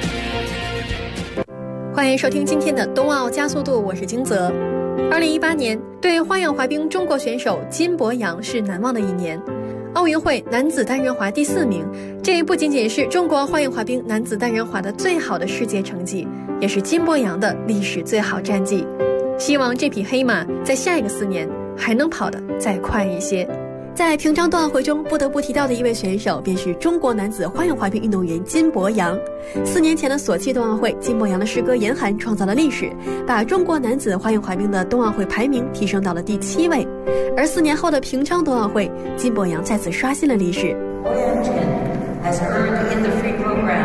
欢迎收听今天的冬奥加速度，我是金泽。2018年对花样滑冰中国选手金博洋是难忘的一年。奥运会男子单人滑第4名，这不仅仅是中国花样滑冰男子单人滑的最好的世界成绩，也是金博洋的历史最好战绩。希望这匹黑马在下一个4年还能跑得再快一些。在平昌冬奥会中不得不提到的一位选手，便是中国男子花样滑冰运动员金博洋。4年前的索契冬奥会，金博洋的师哥严寒创造了历史，把中国男子花样滑冰的冬奥会排名提升到了第7位。而4年后的平昌冬奥会，金博洋再次刷新了历史。has earned in the free program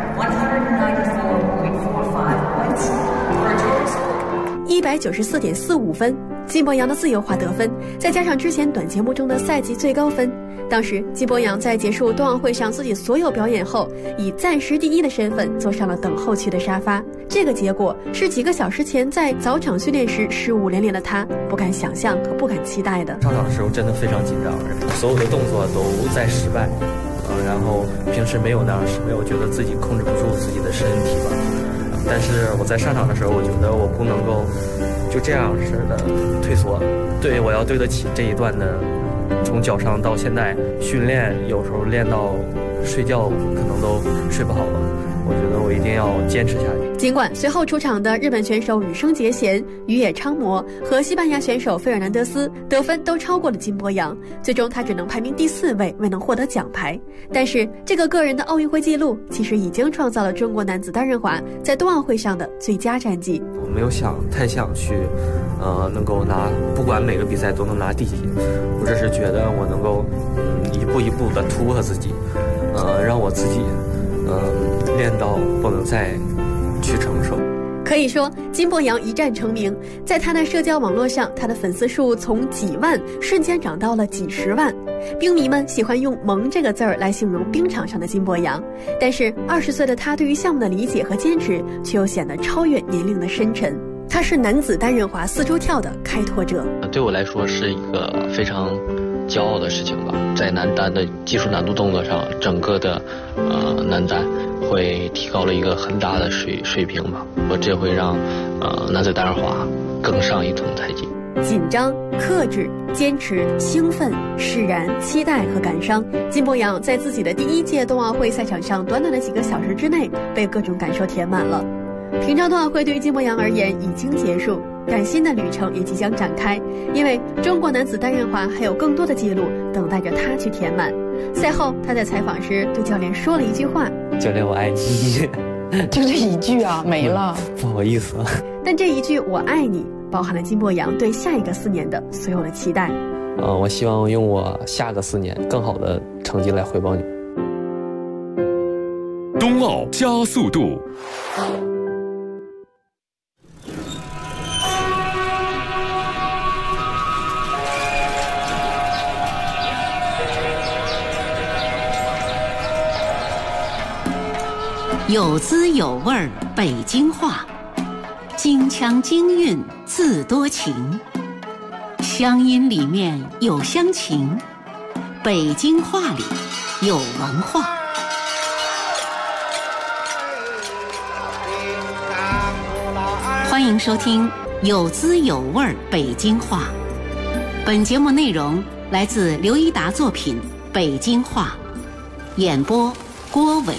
194.45 points for a total score 194.45分。金博洋的自由滑得分，再加上之前短节目中的赛季最高分，当时金博洋在结束冬奥会上自己所有表演后，以暂时第1的身份坐上了等候区的沙发。这个结果是几个小时前在早场训练时失误连连的他不敢想象和不敢期待的。 上场的时候真的非常紧张，所有的动作都在失败，然后平时没有那样失败，我觉得自己控制不住自己的身体吧。但是我在上场的时候，我觉得我不能够就这样式的退缩，对，我要对得起这一段的从脚上到现在训练，有时候练到睡觉可能都睡不好了，我觉得我一定要坚持下去。 尽管随后出场的日本选手羽生结弦、宇野昌磨和西班牙选手费尔南德斯得分都超过了金博洋，最终他只能排名第4位，未能获得奖牌。但是这个个人的奥运会纪录其实已经创造了中国男子单人滑在冬奥会上的最佳战绩。 我没有太想去能够拿，不管每个比赛都能拿第几，我只是觉得我能够一步一步的突破自己，让我自己练到不能再去承受。 可以说金博洋一战成名，在他的社交网络上，他的粉丝数从几万瞬间涨到了几10万。冰迷们喜欢用萌这个字儿来形容冰场上的金博洋，但是20岁的他对于项目的理解和坚持却又显得超越年龄的深沉。他是男子单人滑4周跳的开拓者， 对我来说是一个非常骄傲的事情吧。在男单的技术难度动作上，整个的男单会提高了一个很大的水平吧。这会让男子单人滑更上一层台阶。 紧张、克制、坚持、兴奋、释然、期待和感伤，金博洋在自己的第1届冬奥会赛场上，短短的几个小时之内被各种感受填满了。平昌冬奥会对于金博洋而言已经结束，但新的旅程也即将展开，因为中国男子单人滑还有更多的记录等待着他去填满。赛后他在采访时对教练说了一句话： 教练，我爱你。 就这一句啊，没了。 不好意思。 但这一句我爱你包含了金博洋对下一个4年的所有的期待。 我希望用我下个4年更好的成绩来回报你。 冬奥加速度。 有滋有味儿北京话，京腔京韵自多情，乡音里面有乡情，北京话里有文化。欢迎收听有滋有味北京话。本节目内容来自刘一达作品《北京话》，演播郭伟。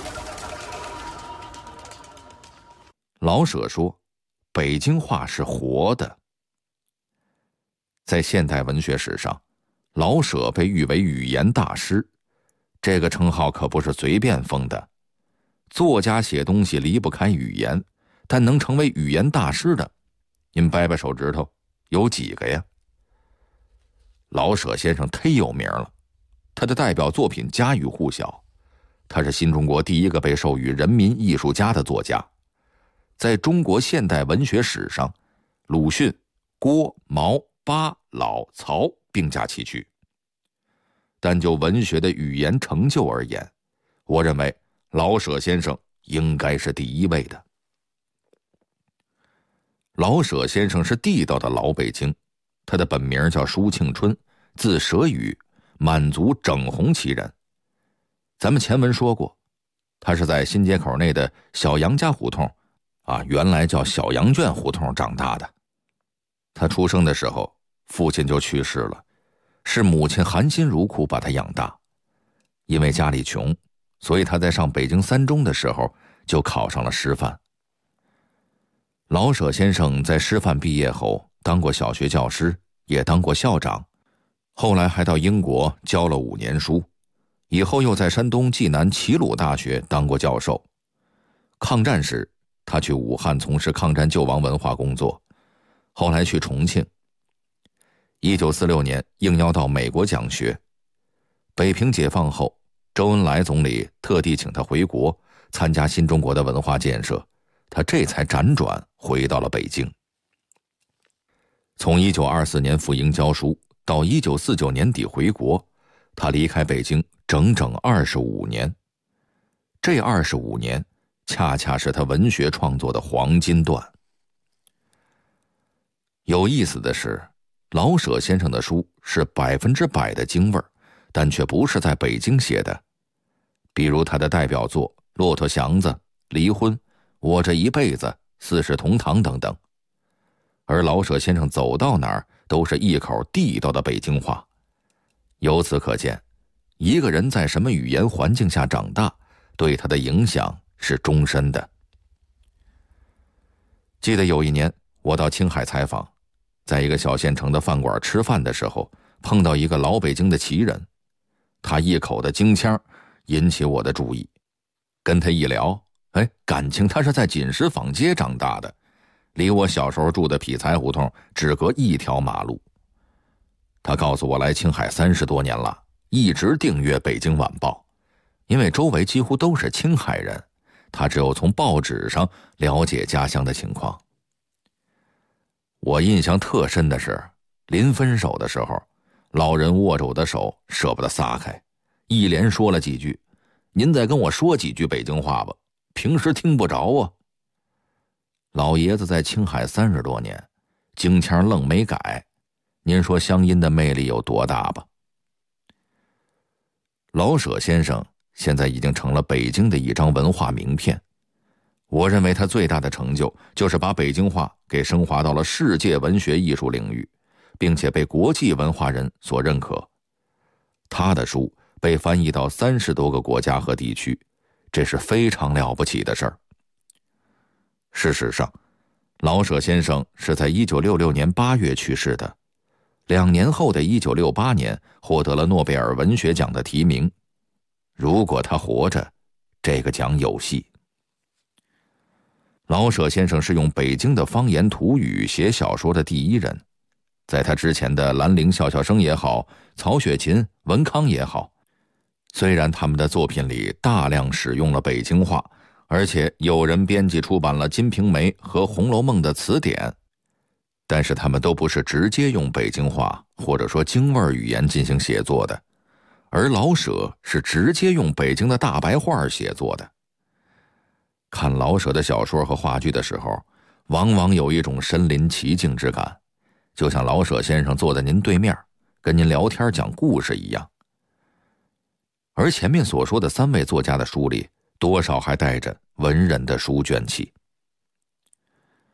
老舍说，北京话是活的。在现代文学史上，老舍被誉为语言大师，这个称号可不是随便封的。作家写东西离不开语言，但能成为语言大师的，您掰掰手指头，有几个呀？老舍先生忒有名了，他的代表作品家喻户晓，他是新中国第一个被授予人民艺术家的作家。在中国现代文学史上，鲁迅、郭、毛、巴、老、曹并驾齐驱。但就文学的语言成就而言，我认为老舍先生应该是第一位的。老舍先生是地道的老北京，他的本名叫舒庆春，字舍宇，满族整红旗人。咱们前文说过，他是在新街口内的小杨家胡同原来叫小羊圈胡同长大的。他出生的时候，父亲就去世了，是母亲含辛茹苦把他养大。因为家里穷，所以他在上北京三中的时候就考上了师范。老舍先生在师范毕业后当过小学教师，也当过校长，后来还到英国教了5年书，以后又在山东济南齐鲁大学当过教授。抗战时，他去武汉从事抗战救亡文化工作，后来去重庆。1946年应邀到美国讲学。北平解放后，周恩来总理特地请他回国参加新中国的文化建设，他这才辗转回到了北京。从1924年赴英教书到1949年底回国，他离开北京整整25年。这25年恰恰是他文学创作的黄金段。有意思的是，老舍先生的书是100%的京味儿，但却不是在北京写的。比如他的代表作《骆驼祥子》《离婚》《我这一辈子》《四世同堂》等等。而老舍先生走到哪儿都是一口地道的北京话。由此可见，一个人在什么语言环境下长大，对他的影响是终身的。记得有一年我到青海采访，在一个小县城的饭馆吃饭的时候，碰到一个老北京的旗人，他一口的京腔引起我的注意。跟他一聊，感情他是在锦石坊街长大的，离我小时候住的匹才胡同只隔一条马路。他告诉我来青海30多年了，一直订阅《北京晚报》，因为周围几乎都是青海人，他只有从报纸上了解家乡的情况。我印象特深的是，临分手的时候，老人握着我的手舍不得撒开，一连说了几句：“您再跟我说几句北京话吧，平时听不着啊。”老爷子在青海30多年，京腔愣没改，您说乡音的魅力有多大吧？老舍先生现在已经成了北京的一张文化名片。我认为他最大的成就就是把北京话给升华到了世界文学艺术领域，并且被国际文化人所认可。他的书被翻译到30多个国家和地区，这是非常了不起的事儿。事实上，老舍先生是在1966年8月去世的，2年后的1968年获得了诺贝尔文学奖的提名。如果他活着，这个奖有戏。老舍先生是用北京的方言土语写小说的第一人，在他之前的兰陵笑笑生也好，曹雪芹、文康也好，虽然他们的作品里大量使用了北京话，而且有人编辑出版了《金瓶梅》和《红楼梦》的词典，但是他们都不是直接用北京话或者说京味语言进行写作的，而老舍是直接用北京的大白话写作的。看老舍的小说和话剧的时候，往往有一种身临其境之感，就像老舍先生坐在您对面，跟您聊天讲故事一样。而前面所说的3位作家的书里，多少还带着文人的书卷气。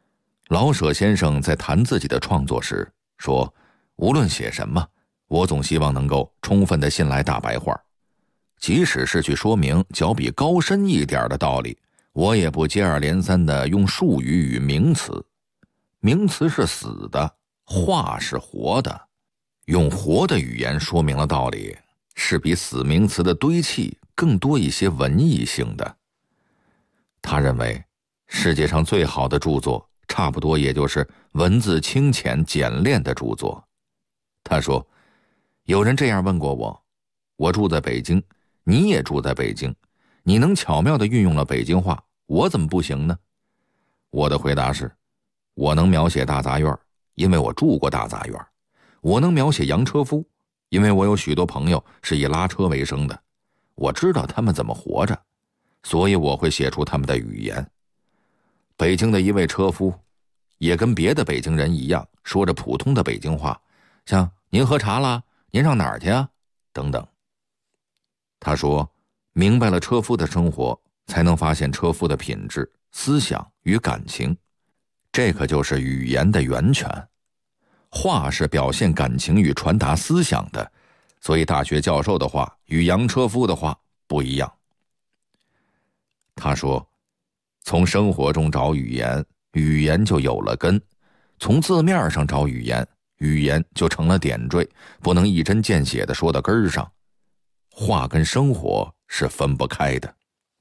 老舍先生在谈自己的创作时说，无论写什么，我总希望能够充分地信赖大白话，即使是去说明较比高深一点的道理，我也不接二连三地用术语与名词。名词是死的，话是活的，用活的语言说明了道理，是比死名词的堆砌更多一些文艺性的。他认为世界上最好的著作差不多也就是文字清浅简练的著作。他说，有人这样问过我，我住在北京，你也住在北京，你能巧妙地运用了北京话，我怎么不行呢？我的回答是，我能描写大杂院，因为我住过大杂院；我能描写洋车夫，因为我有许多朋友是以拉车为生的，我知道他们怎么活着，所以我会写出他们的语言。北京的一位车夫也跟别的北京人一样，说着普通的北京话，像您喝茶啦，您上哪儿去啊等等。他说，明白了车夫的生活，才能发现车夫的品质、思想与感情，这可就是语言的源泉。话是表现感情与传达思想的，所以大学教授的话与洋车夫的话不一样。他说，从生活中找语言，语言就有了根；从字面上找语言，语言就成了点缀，不能一针见血地说到根儿上。话跟生活是分不开的。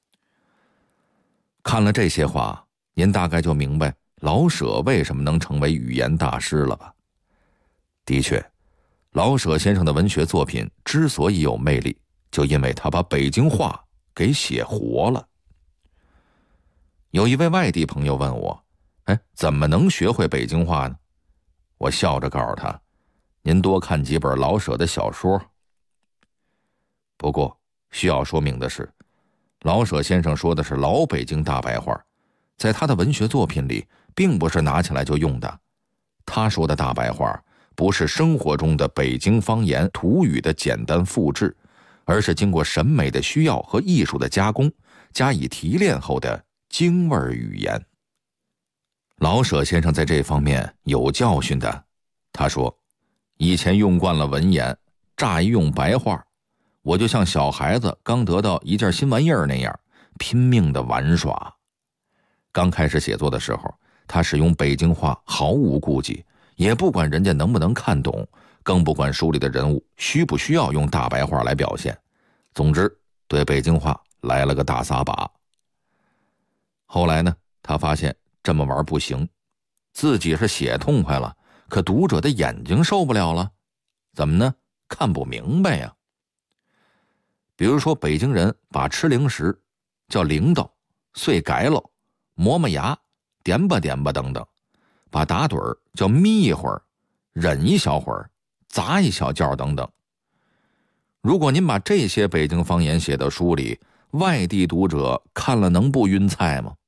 看了这些话，您大概就明白老舍为什么能成为语言大师了吧？的确，老舍先生的文学作品之所以有魅力，就因为他把北京话给写活了。有一位外地朋友问我，怎么能学会北京话呢？我笑着告诉他，您多看几本老舍的小说。不过需要说明的是，老舍先生说的是老北京大白话，在他的文学作品里并不是拿起来就用的。他说的大白话不是生活中的北京方言土语的简单复制，而是经过审美的需要和艺术的加工，加以提炼后的京味语言。老舍先生在这方面有教训的。他说，以前用惯了文言，乍一用白话，我就像小孩子刚得到一件新玩意儿那样，拼命的玩耍。刚开始写作的时候，他使用北京话毫无顾忌，也不管人家能不能看懂，更不管书里的人物需不需要用大白话来表现。总之，对北京话来了个大撒把。后来呢，他发现这么玩不行，自己是写痛快了，可读者的眼睛受不了了。怎么呢？看不明白呀。比如说，北京人把吃零食叫零豆、碎改喽、磨磨牙、点吧点吧等等，把打盹儿叫眯一会儿、忍一小会儿、砸一小觉等等。如果您把这些北京方言写到书里，外地读者看了能不晕菜吗？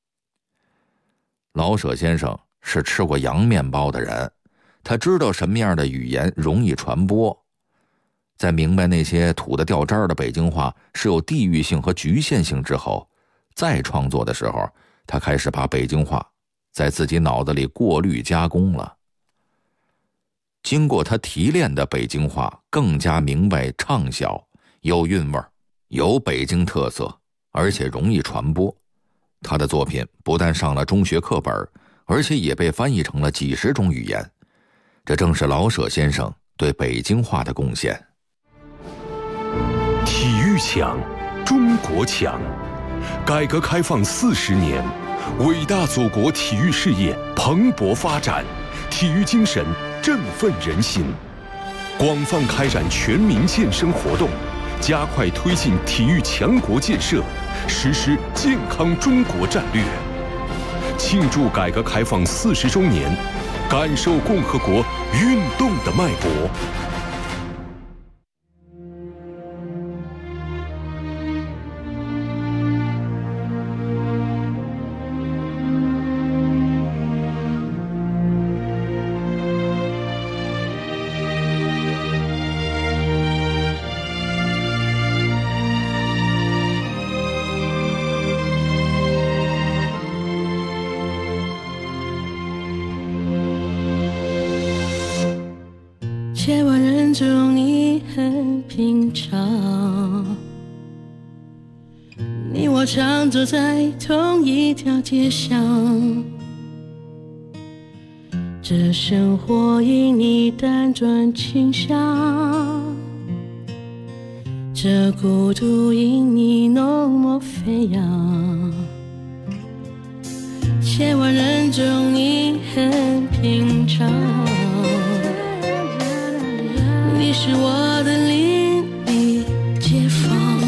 老舍先生是吃过洋面包的人，他知道什么样的语言容易传播。在明白那些土得掉渣的北京话是有地域性和局限性之后，再创作的时候，他开始把北京话在自己脑子里过滤加工了。经过他提炼的北京话更加明白畅销，有韵味，有北京特色，而且容易传播。他的作品不但上了中学课本，而且也被翻译成了几十种语言。这正是老舍先生对北京话的贡献。 体育强，中国强。改革开放40年，伟大祖国体育事业蓬勃发展，体育精神振奋人心。广泛开展全民健身活动，加快推进体育强国建设，实施健康中国战略。庆祝改革开放40周年，感受共和国运动的脉搏。 千万人中你很平常，你我常走在同一条街上，这生活因你辗转倾向，这孤独因你浓墨飞扬。千万人中你很平常，你是我的邻里街坊，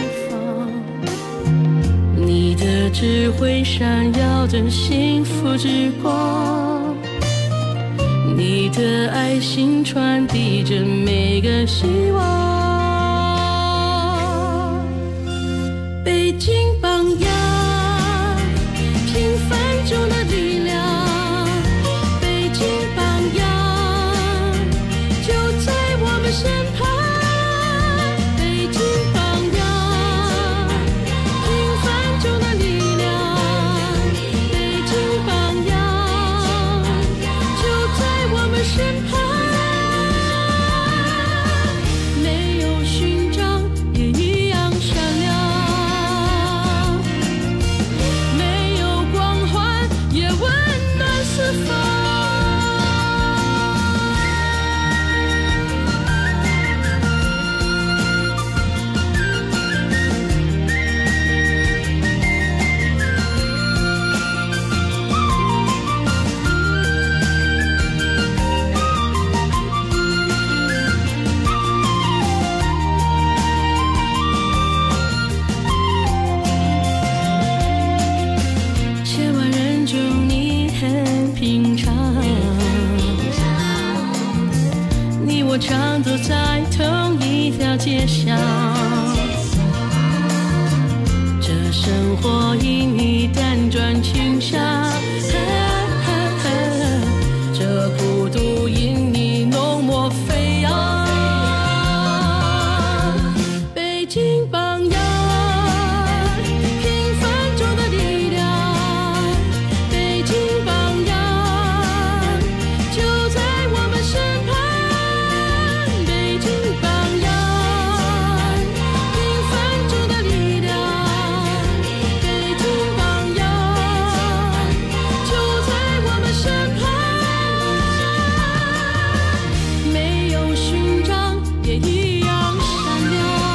你的智慧闪耀着幸福之光，你的爱心传递着每个希望。北京榜样，平凡中的力量，北京榜样就在我们身旁。北京榜样，平凡中的力量，北京榜样就在我们身旁。没有勋章也一样闪亮，没有光环也温暖四方。千万人中你很平常，你我常走在同一条街上，这生活因你辗转倾向，这孤独因你浓墨飞扬。北京榜样，平凡中的力量，北京榜样就在我们身旁。北京榜样，平凡中的力量，北京榜样就在我们身旁。没有勋章也一样闪亮，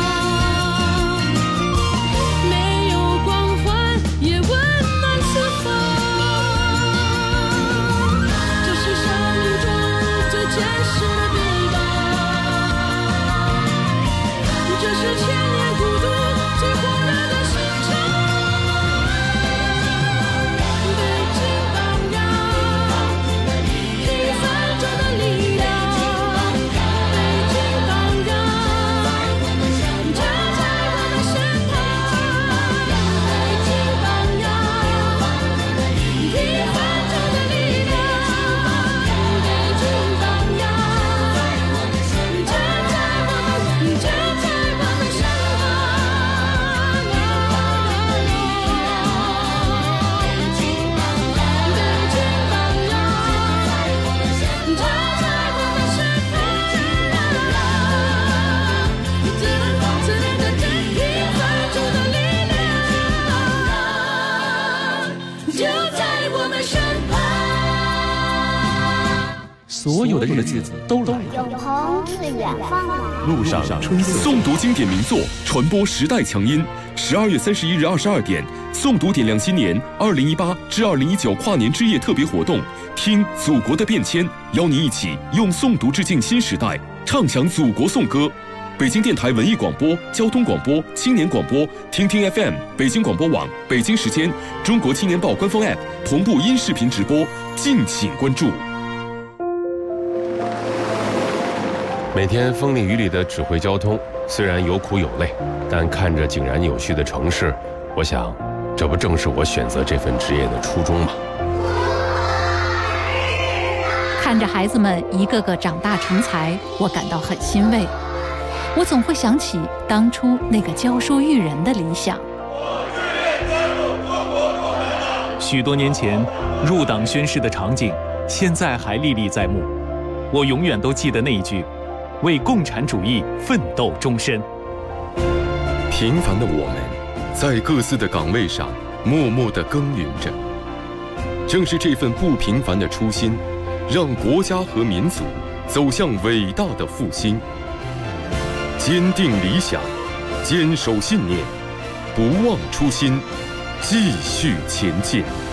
没有光环也温暖四方。这是生命中最真实的臂膀，这是千年孤独最火热的心肠。北京榜样，平凡中的力量，北京榜样就在我们身旁。北京榜样，平凡中的力量，北京榜样就在我们身旁。 所有的日子都来了， 永恒是远方来。 路上春色。 诵读经典名作，传播时代强音。12月31日22点，诵读点亮新年2018至2019跨年之夜特别活动，听祖国的变迁，邀您一起用诵读致敬新时代，唱响祖国颂歌。北京电台文艺广播、交通广播、青年广播、听听 FM、北京广播网、北京时间、中国青年报官方 App 同步音视频直播，敬请关注。 每天风里雨里的指挥交通，虽然有苦有累，但看着井然有序的城市，我想，这不正是我选择这份职业的初衷吗？ 看着孩子们一个个长大成才，我感到很欣慰。我总会想起当初那个教书育人的理想。 许多年前入党宣誓的场景，现在还历历在目。 我永远都记得那一句：为共产主义奋斗终身。 平凡的我们，在各自的岗位上默默地耕耘着。正是这份不平凡的初心，让国家和民族走向伟大的复兴。坚定理想，坚守信念，不忘初心，继续前进。